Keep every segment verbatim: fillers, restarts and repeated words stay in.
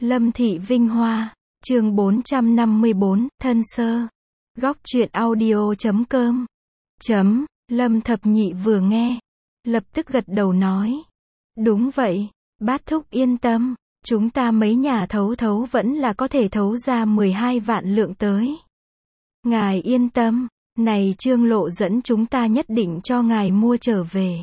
Lâm Thị Vinh Hoa, chương bốn trăm năm mươi bốn, thân sơ. Góc truyện audio chấm com. Chấm, Lâm Thập Nhị vừa nghe, lập tức gật đầu nói. Đúng vậy, bát thúc yên tâm, chúng ta mấy nhà thấu thấu vẫn là có thể thấu ra mười hai vạn lượng tới. Ngài yên tâm, này Trương Lộ dẫn chúng ta nhất định cho ngài mua trở về.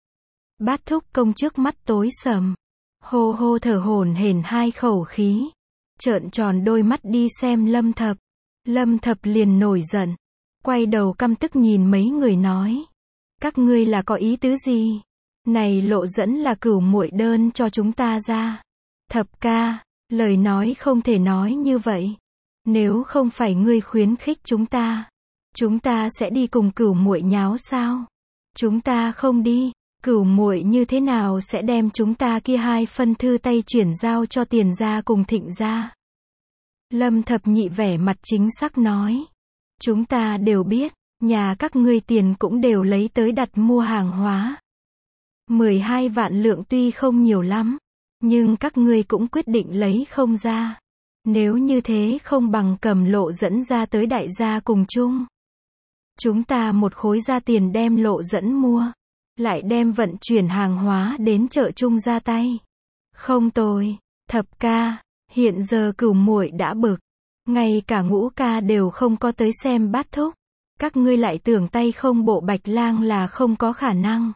Bát thúc công trước mắt tối sầm, hô hô thở hổn hển hai khẩu khí, trợn tròn đôi mắt đi xem Lâm Thập. Lâm Thập liền nổi giận, quay đầu căm tức nhìn mấy người nói. Các ngươi là có ý tứ gì? Này Lộ dẫn là cửu muội đơn cho chúng ta ra. Thập ca, lời nói không thể nói như vậy. Nếu không phải ngươi khuyến khích chúng ta, chúng ta sẽ đi cùng cửu muội nháo sao? Chúng ta không đi, cửu muội như thế nào sẽ đem chúng ta kia hai phân thư tay chuyển giao cho Tiền gia cùng Thịnh gia? Lâm Thập Nhị vẻ mặt chính xác nói. Chúng ta đều biết, nhà các ngươi tiền cũng đều lấy tới đặt mua hàng hóa. mười hai vạn lượng tuy không nhiều lắm, nhưng các ngươi cũng quyết định lấy không ra. Nếu như thế không bằng cầm Lộ dẫn ra tới đại gia cùng chung. Chúng ta một khối ra tiền đem Lộ dẫn mua, lại đem vận chuyển hàng hóa đến chợ chung ra tay. Không tồi, Thập ca, hiện giờ cửu muội đã bực, ngay cả Ngũ ca đều không có tới xem bát thúc. Các ngươi lại tưởng tay không bộ Bạch Lang là không có khả năng.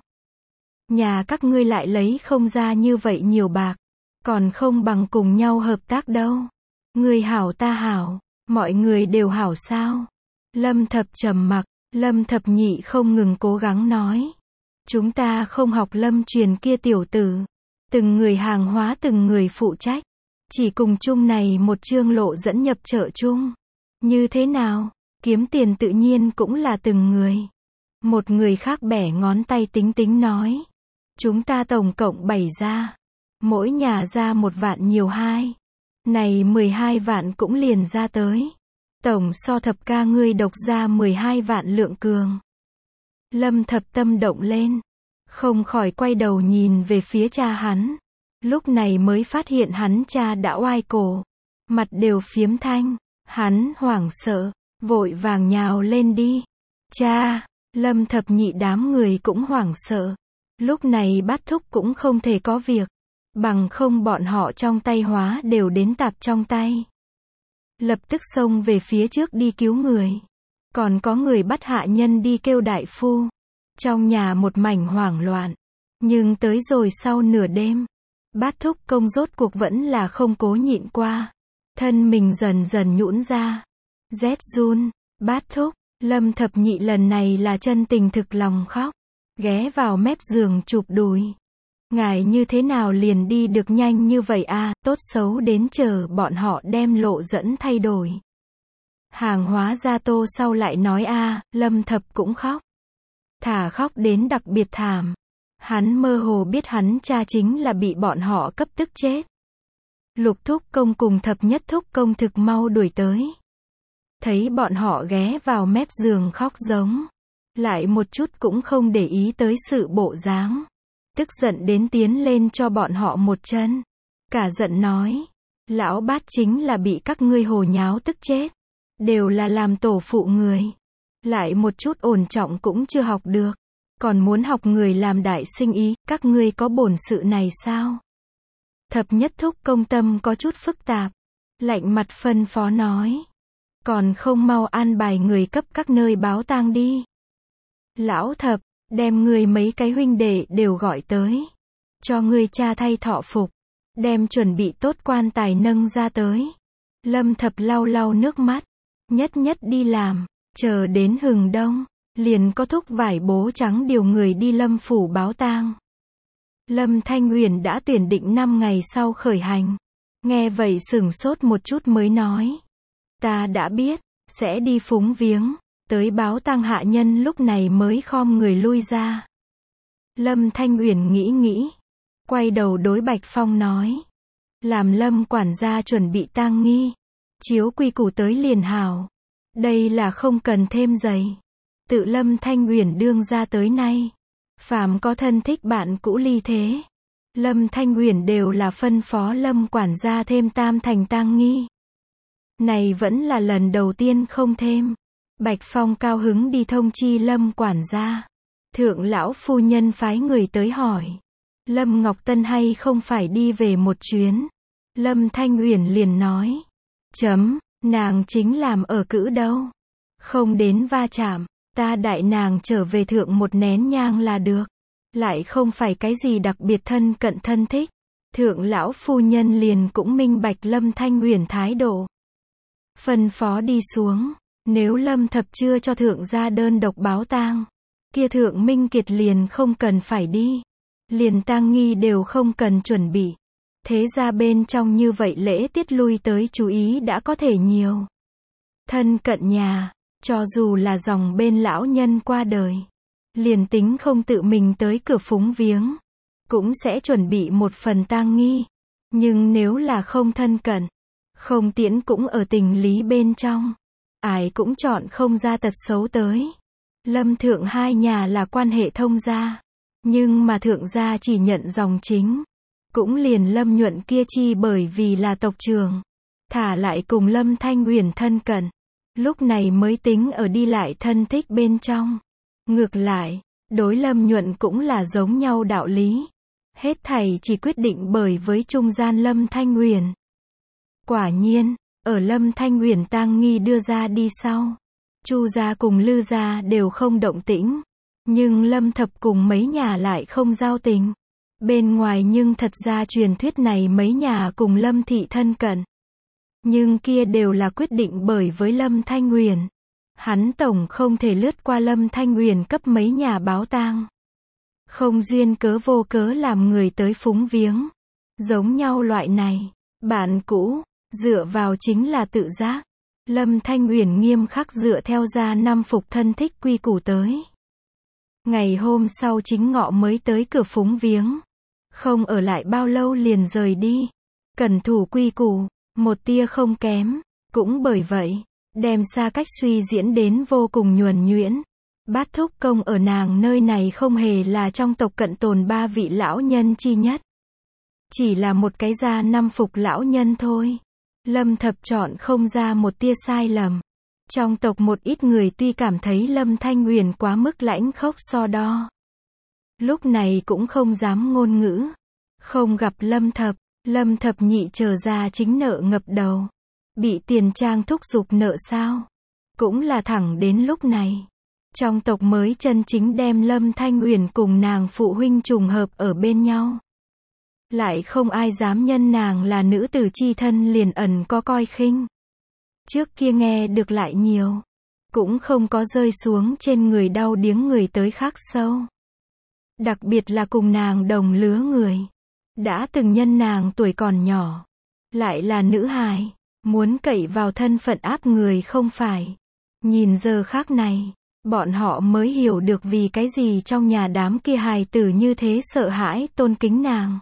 Nhà các ngươi lại lấy không ra như vậy nhiều bạc, còn không bằng cùng nhau hợp tác đâu. Ngươi hảo ta hảo, mọi người đều hảo sao? Lâm Thập trầm mặc, Lâm Thập Nhị không ngừng cố gắng nói. Chúng ta không học Lâm Truyền kia tiểu tử. Từng người hàng hóa từng người phụ trách. Chỉ cùng chung này một Trương Lộ dẫn nhập chợ chung. Như thế nào? Kiếm tiền tự nhiên cũng là từng người. Một người khác bẻ ngón tay tính tính nói. Chúng ta tổng cộng bảy ra. Mỗi nhà ra một vạn nhiều hai. Này mười hai vạn cũng liền ra tới. Tổng so Thập ca ngươi độc ra mười hai vạn lượng cường. Lâm Thập tâm động lên, không khỏi quay đầu nhìn về phía cha hắn. Lúc này mới phát hiện hắn cha đã oai cổ, mặt đều phiếm thanh. Hắn hoảng sợ, vội vàng nhào lên đi. Cha, Lâm Thập Nhị đám người cũng hoảng sợ. Lúc này bát thúc cũng không thể có việc, bằng không bọn họ trong tay hóa đều đến tạp trong tay. Lập tức xông về phía trước đi cứu người. Còn có người bắt hạ nhân đi kêu đại phu. Trong nhà một mảnh hoảng loạn. Nhưng tới rồi sau nửa đêm, bát thúc công rốt cuộc vẫn là không cố nhịn qua. Thân mình dần dần nhũn ra. Rét run, bát thúc, Lâm Thập Nhị lần này là chân tình thực lòng khóc. Ghé vào mép giường chụp đùi. Ngài như thế nào liền đi được nhanh như vậy à, tốt xấu đến chờ bọn họ đem Lộ dẫn thay đổi. Hàng hóa ra tô sau lại nói a, Lâm Thập cũng khóc. Thả khóc đến đặc biệt thảm. Hắn mơ hồ biết hắn cha chính là bị bọn họ cấp tức chết. Lục thúc công cùng thập nhất thúc công thực mau đuổi tới. Thấy bọn họ ghé vào mép giường khóc giống. Lại một chút cũng không để ý tới sự bộ dáng. Tức giận đến tiến lên cho bọn họ một chân. Cả giận nói. Lão bát chính là bị các ngươi hồ nháo tức chết. Đều là làm tổ phụ người. Lại một chút ổn trọng cũng chưa học được. Còn muốn học người làm đại sinh ý. Các ngươi có bổn sự này sao? Thập nhất thúc công tâm có chút phức tạp. Lạnh mặt phân phó nói. Còn không mau an bài người cấp các nơi báo tang đi. Lão Thập, đem người mấy cái huynh đệ đều gọi tới. Cho người cha thay thọ phục. Đem chuẩn bị tốt quan tài nâng ra tới. Lâm Thập lau lau nước mắt. Nhất nhất đi làm. Chờ đến hừng đông. Liền có thúc vải bố trắng điều người đi Lâm phủ báo tang. Lâm Thanh Huyền đã tuyển định năm ngày sau khởi hành. Nghe vậy sửng sốt một chút mới nói. Ta đã biết. Sẽ đi phúng viếng. Tới báo tang hạ nhân lúc này mới khom người lui ra. Lâm Thanh Uyển nghĩ nghĩ. Quay đầu đối Bạch Phong nói. Làm Lâm quản gia chuẩn bị tang nghi. Chiếu quy củ tới liền hào. Đây là không cần thêm giày. Tự Lâm Thanh Uyển đương ra tới nay. Phàm có thân thích bạn cũ ly thế. Lâm Thanh Uyển đều là phân phó Lâm quản gia thêm tam thành tang nghi. Này vẫn là lần đầu tiên không thêm. Bạch Phong cao hứng đi thông chi Lâm quản gia. Thượng lão phu nhân phái người tới hỏi. Lâm Ngọc Tân hay không phải đi về một chuyến. Lâm Thanh Uyển liền nói. Chấm, nàng chính làm ở cữ đâu. Không đến va chạm, ta đại nàng trở về thượng một nén nhang là được. Lại không phải cái gì đặc biệt thân cận thân thích. Thượng lão phu nhân liền cũng minh bạch Lâm Thanh Uyển thái độ. Phân phó đi xuống, nếu Lâm Thập chưa cho thượng gia đơn độc báo tang, kia thượng Minh Kiệt liền không cần phải đi. Liền tang nghi đều không cần chuẩn bị. Thế ra bên trong như vậy lễ tiết lui tới chú ý đã có thể nhiều. Thân cận nhà, cho dù là dòng bên lão nhân qua đời, liền tính không tự mình tới cửa phúng viếng, cũng sẽ chuẩn bị một phần tang nghi. Nhưng nếu là không thân cận, không tiễn cũng ở tình lý bên trong, ai cũng chọn không ra tật xấu tới. Lâm thượng hai nhà là quan hệ thông gia, nhưng mà thượng gia chỉ nhận dòng chính. Cũng liền Lâm Nhuận kia chi bởi vì là tộc trưởng, thả lại cùng Lâm Thanh Uyển thân cận, lúc này mới tính ở đi lại thân thích bên trong. Ngược lại, đối Lâm Nhuận cũng là giống nhau đạo lý. Hết thảy chỉ quyết định bởi với trung gian Lâm Thanh Uyển. Quả nhiên, ở Lâm Thanh Uyển tang nghi đưa ra đi sau, Chu gia cùng Lư gia đều không động tĩnh, nhưng Lâm Thập cùng mấy nhà lại không giao tình. Bên ngoài nhưng thật ra truyền thuyết này mấy nhà cùng Lâm thị thân cận. Nhưng kia đều là quyết định bởi với Lâm Thanh Uyển. Hắn tổng không thể lướt qua Lâm Thanh Uyển cấp mấy nhà báo tang. Không duyên cớ vô cớ làm người tới phúng viếng. Giống nhau loại này, bạn cũ, dựa vào chính là tự giác. Lâm Thanh Uyển nghiêm khắc dựa theo gia năm phục thân thích quy củ tới. Ngày hôm sau chính ngọ mới tới cửa phúng viếng. Không ở lại bao lâu liền rời đi. Cẩn thủ quy củ, một tia không kém. Cũng bởi vậy, đem xa cách suy diễn đến vô cùng nhuần nhuyễn. Bát thúc công ở nàng nơi này không hề là trong tộc cận tồn ba vị lão nhân chi nhất. Chỉ là một cái gia năm phục lão nhân thôi. Lâm Thập chọn không ra một tia sai lầm. Trong tộc một ít người tuy cảm thấy Lâm Thanh Uyển quá mức lãnh khốc so đo. Lúc này cũng không dám ngôn ngữ. Không gặp Lâm Thập, Lâm Thập nhị trở ra chính nợ ngập đầu. Bị tiền trang thúc giục nợ sao? Cũng là thẳng đến lúc này. Trong tộc mới chân chính đem Lâm Thanh Uyển cùng nàng phụ huynh trùng hợp ở bên nhau. Lại không ai dám nhân nàng là nữ tử chi thân liền ẩn có coi khinh. Trước kia nghe được lại nhiều. Cũng không có rơi xuống trên người đau điếng người tới khắc sâu. Đặc biệt là cùng nàng đồng lứa người. Đã từng nhân nàng tuổi còn nhỏ. Lại là nữ hài. Muốn cậy vào thân phận áp người không phải. Nhìn giờ khác này. Bọn họ mới hiểu được vì cái gì trong nhà đám kia hài tử như thế sợ hãi tôn kính nàng.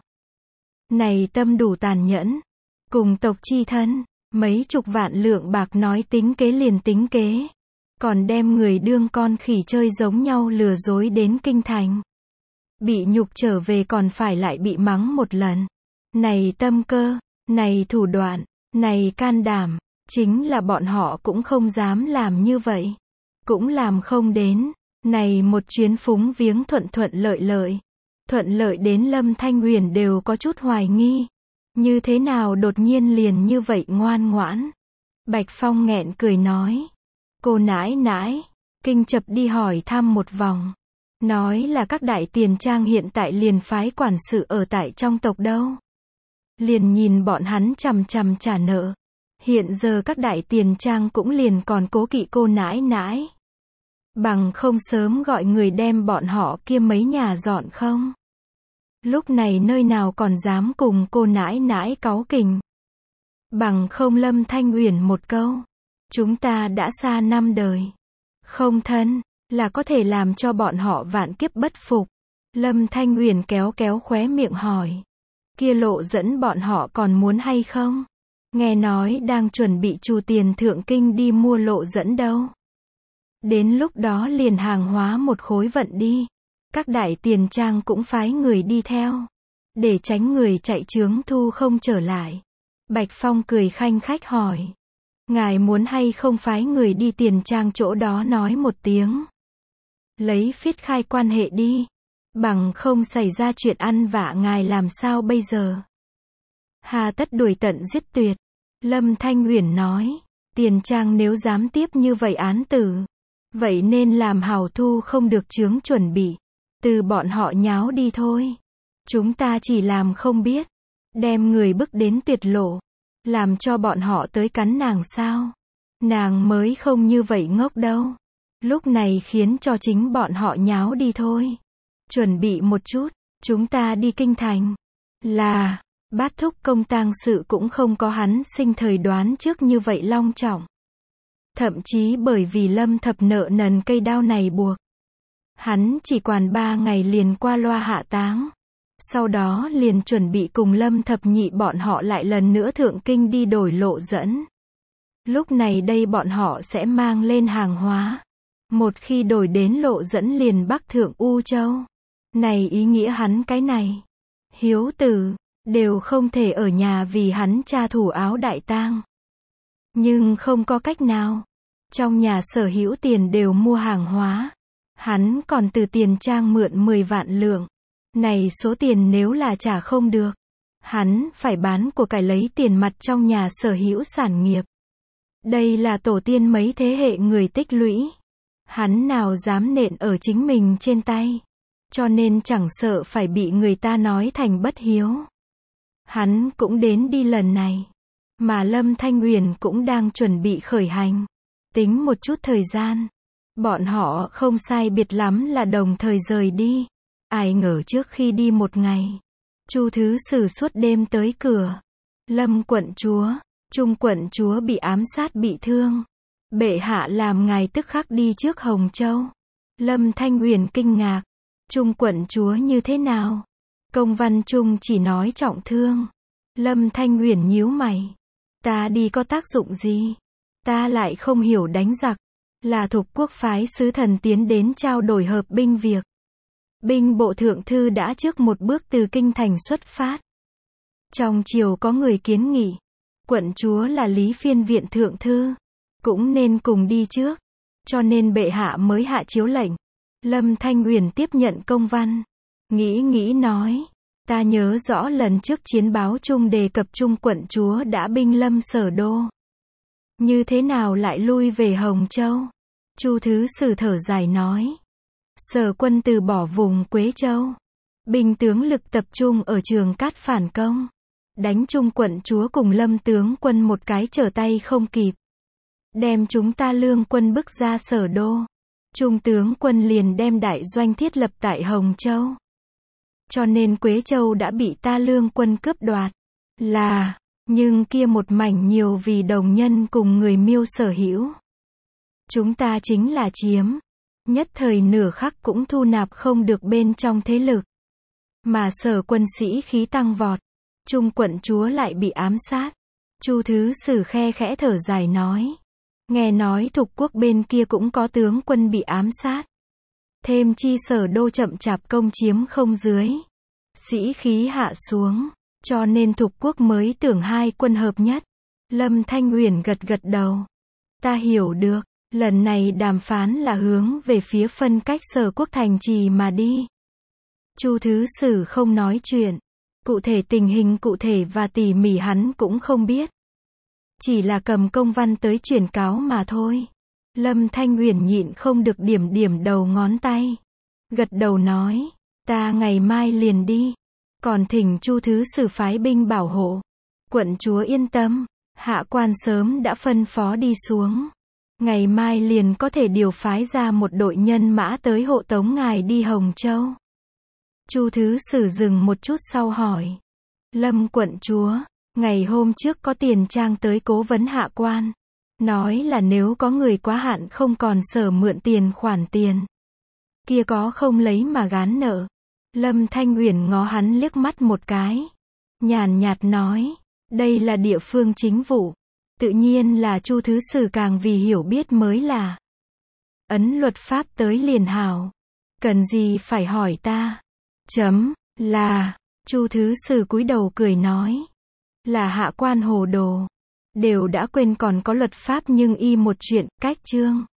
Này tâm đủ tàn nhẫn. Cùng tộc chi thân. Mấy chục vạn lượng bạc nói tính kế liền tính kế. Còn đem người đương con khỉ chơi giống nhau lừa dối đến kinh thành. Bị nhục trở về còn phải lại bị mắng một lần. Này tâm cơ, này thủ đoạn, này can đảm. Chính là bọn họ cũng không dám làm như vậy. Cũng làm không đến. Này một chuyến phúng viếng thuận thuận lợi lợi. Thuận lợi đến Lâm Thanh Uyển đều có chút hoài nghi. Như thế nào đột nhiên liền như vậy ngoan ngoãn. Bạch Phong nghẹn cười nói. Cô nãi nãi, kinh chập đi hỏi thăm một vòng. Nói là các đại tiền trang hiện tại liền phái quản sự ở tại trong tộc đâu. Liền nhìn bọn hắn chằm chằm trả nợ. Hiện giờ các đại tiền trang cũng liền còn cố kỵ cô nãi nãi. Bằng không sớm gọi người đem bọn họ kia mấy nhà dọn không. Lúc này nơi nào còn dám cùng cô nãi nãi cáu kỉnh. Bằng không Lâm Thanh Uyển một câu. Chúng ta đã xa năm đời. Không thân, là có thể làm cho bọn họ vạn kiếp bất phục. Lâm Thanh Uyển kéo kéo khóe miệng hỏi. Kia lộ dẫn bọn họ còn muốn hay không? Nghe nói đang chuẩn bị trù tiền thượng kinh đi mua lộ dẫn đâu. Đến lúc đó liền hàng hóa một khối vận đi. Các đại tiền trang cũng phái người đi theo. để tránh người chạy chướng thu không trở lại. Bạch Phong cười khanh khách hỏi. Ngài muốn hay không phái người đi Tiền Trang chỗ đó nói một tiếng. Lấy phiết khai quan hệ đi. Bằng không xảy ra chuyện ăn vạ ngài làm sao bây giờ? Hà tất đuổi tận giết tuyệt. Lâm Thanh Uyển nói. Tiền Trang nếu dám tiếp như vậy án tử. Vậy nên làm hảo thu không được chướng chuẩn bị. Từ bọn họ nháo đi thôi. Chúng ta chỉ làm không biết. Đem người bức đến tuyệt lộ. Làm cho bọn họ tới cắn nàng sao? Nàng mới không như vậy ngốc đâu. Lúc này khiến cho chính bọn họ nháo đi thôi. Chuẩn bị một chút. Chúng ta đi kinh thành. Là, Bát thúc công tang sự cũng không có hắn sinh thời đoán trước như vậy long trọng. Thậm chí bởi vì Lâm Thập nợ nần cây đao này buộc. Hắn chỉ quản ba ngày liền qua loa hạ táng. Sau đó liền chuẩn bị cùng Lâm Thập Nhị bọn họ lại lần nữa thượng kinh đi đổi lộ dẫn. Lúc này đây bọn họ sẽ mang lên hàng hóa. Một khi đổi đến lộ dẫn liền bắc thượng U Châu. Này ý nghĩa hắn cái này. Hiếu tử, đều không thể ở nhà vì hắn cha thủ áo đại tang. Nhưng không có cách nào. Trong nhà sở hữu tiền đều mua hàng hóa. Hắn còn từ Tiền Trang mượn mười vạn lượng. Này số tiền nếu là trả không được. Hắn phải bán của cải lấy tiền mặt trong nhà sở hữu sản nghiệp. Đây là tổ tiên mấy thế hệ người tích lũy. Hắn nào dám nện ở chính mình trên tay. Cho nên chẳng sợ phải bị người ta nói thành bất hiếu. Hắn cũng đến đi lần này. Mà Lâm Thanh Uyển cũng đang chuẩn bị khởi hành. Tính một chút thời gian. Bọn họ không sai biệt lắm là đồng thời rời đi. Ai ngờ trước khi đi một ngày. Chu Thứ Sử suốt đêm tới cửa. Lâm quận chúa, Trung quận chúa bị ám sát bị thương. Bệ hạ làm ngài tức khắc đi trước Hồng Châu. Lâm Thanh Uyển kinh ngạc. Trung quận chúa như thế nào? Công văn Trung chỉ nói trọng thương. Lâm Thanh Uyển nhíu mày. Ta đi có tác dụng gì? Ta lại không hiểu đánh giặc. Là Thục quốc phái sứ thần tiến đến trao đổi hợp binh việc. Binh bộ thượng thư đã trước một bước từ kinh thành xuất phát. Trong triều có người kiến nghị. Quận chúa là Lý Phiên viện thượng thư. Cũng nên cùng đi trước. Cho nên bệ hạ mới hạ chiếu lệnh. Lâm Thanh Uyển tiếp nhận công văn. Nghĩ nghĩ nói. Ta nhớ rõ lần trước chiến báo chung đề cập Trung quận chúa đã binh lâm Sở Đô. Như thế nào lại lui về Hồng Châu? Chu Thứ Sử thở dài nói. Sở quân từ bỏ vùng Quế Châu. Binh tướng lực tập trung ở Trường Cát phản công. Đánh Trung quận chúa cùng Lâm tướng quân một cái trở tay không kịp. Đem chúng ta lương quân bức ra Sở Đô. Trung tướng quân liền đem đại doanh thiết lập tại Hồng Châu. Cho nên Quế Châu đã bị ta lương quân cướp đoạt. Là, nhưng kia một mảnh nhiều vì đồng nhân cùng người Miêu sở hữu. Chúng ta chính là chiếm. Nhất thời nửa khắc cũng thu nạp không được bên trong thế lực. Mà Sở quân sĩ khí tăng vọt. Trung quận chúa lại bị ám sát. Chu Thứ Sử khe khẽ thở dài nói. Nghe nói Thục quốc bên kia cũng có tướng quân bị ám sát. Thêm chi Sở Đô chậm chạp công chiếm không dưới. Sĩ khí hạ xuống. Cho nên Thục quốc mới tưởng hai quân hợp nhất. Lâm Thanh Uyển gật gật đầu. Ta hiểu được. Lần này đàm phán là hướng về phía phân cách Sở quốc thành trì mà đi. Chu Thứ Sử không nói chuyện. Cụ thể tình hình cụ thể và tỉ mỉ hắn cũng không biết. Chỉ là cầm công văn tới truyền cáo mà thôi. Lâm Thanh Uyển nhịn không được điểm điểm đầu ngón tay. Gật đầu nói. Ta ngày mai liền đi. Còn thỉnh Chu Thứ Sử phái binh bảo hộ. Quận chúa yên tâm. Hạ quan sớm đã phân phó đi xuống. Ngày mai liền có thể điều phái ra một đội nhân mã tới hộ tống ngài đi Hồng Châu. Chu Thứ Sử dừng một chút sau hỏi. Lâm quận chúa, ngày hôm trước có Tiền Trang tới cố vấn hạ quan. Nói là nếu có người quá hạn không còn sở mượn tiền khoản tiền. Kia có không lấy mà gán nợ. Lâm Thanh Uyển ngó hắn liếc mắt một cái. Nhàn nhạt nói. Đây là địa phương chính vụ. Tự nhiên là Chu Thứ Sử càng vì hiểu biết mới là. Ấn luật pháp tới liền hảo. Cần gì phải hỏi ta. Chấm, là, Chu thứ sử cúi đầu cười nói. Là hạ quan hồ đồ. Đều đã quên còn có luật pháp nhưng y một chuyện, cách chương.